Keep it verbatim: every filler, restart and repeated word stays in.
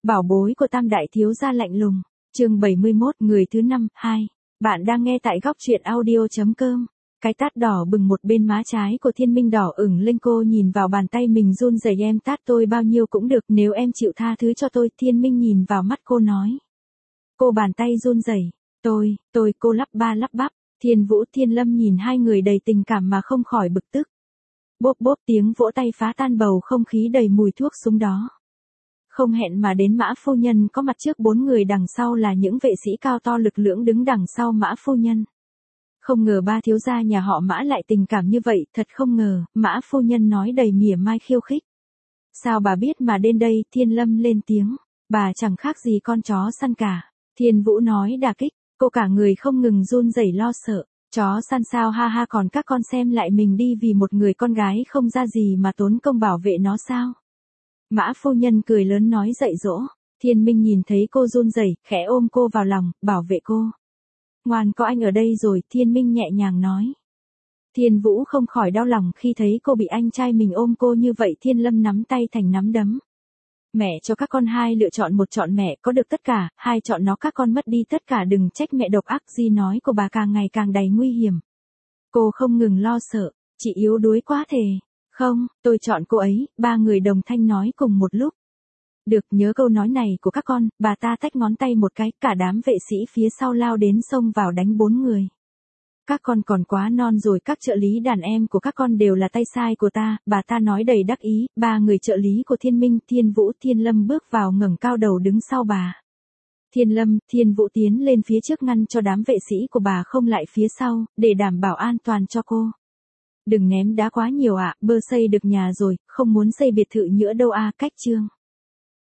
Bảo bối của Tam đại thiếu gia lạnh lùng. Chương bảy mươi mốt, người thứ năm, hai. Bạn đang nghe tại góc truyện audio chấm com. Cái tát đỏ bừng một bên má trái của Thiên Minh đỏ ửng lên, cô nhìn vào bàn tay mình run rẩy. Em tát tôi bao nhiêu cũng được, nếu em chịu tha thứ cho tôi. Thiên Minh nhìn vào mắt cô nói. Cô bàn tay run rẩy. Tôi, tôi, cô lắp ba lắp bắp. Thiên Vũ, Thiên Lâm nhìn hai người đầy tình cảm mà không khỏi bực tức. Bốp bốp tiếng vỗ tay phá tan bầu không khí đầy mùi thuốc súng đó. Không hẹn mà đến Mã phu nhân có mặt trước bốn người, đằng sau là những vệ sĩ cao to lực lưỡng đứng đằng sau Mã phu nhân. Không ngờ ba thiếu gia nhà họ Mã lại tình cảm như vậy, thật không ngờ. Mã phu nhân nói đầy mỉa mai khiêu khích. Sao bà biết mà đến đây? Thiên Lâm lên tiếng. Bà chẳng khác gì con chó săn cả. Thiên Vũ nói đả kích, cô cả người không ngừng run rẩy lo sợ. Chó săn sao? Ha ha, còn các con xem lại mình đi, vì một người con gái không ra gì mà tốn công bảo vệ nó sao? Mã phu nhân cười lớn nói dạy dỗ. Thiên Minh nhìn thấy cô run rẩy, khẽ ôm cô vào lòng, bảo vệ cô. Ngoan, có anh ở đây rồi, Thiên Minh nhẹ nhàng nói. Thiên Vũ không khỏi đau lòng khi thấy cô bị anh trai mình ôm cô như vậy. Thiên Lâm nắm tay thành nắm đấm. Mẹ cho các con hai lựa chọn, một chọn mẹ có được tất cả, hai chọn nó các con mất đi tất cả. Đừng trách mẹ độc ác. Di nói của bà càng ngày càng đầy nguy hiểm. Cô không ngừng lo sợ. Chị yếu đuối quá thề. Không, tôi chọn cô ấy. Ba người đồng thanh nói cùng một lúc. Được, nhớ câu nói này của các con. Bà ta tách ngón tay một cái, cả đám vệ sĩ phía sau lao đến xông vào đánh bốn người. Các con còn quá non rồi, các trợ lý đàn em của các con đều là tay sai của ta, bà ta nói đầy đắc ý. Ba người trợ lý của Thiên Minh, Thiên Vũ, Thiên Lâm bước vào ngẩng cao đầu đứng sau bà. Thiên Lâm, Thiên Vũ tiến lên phía trước ngăn cho đám vệ sĩ của bà không lại phía sau, để đảm bảo an toàn cho cô. Đừng ném đá quá nhiều ạ, bơ xây được nhà rồi, không muốn xây biệt thự nữa đâu à, cách chương.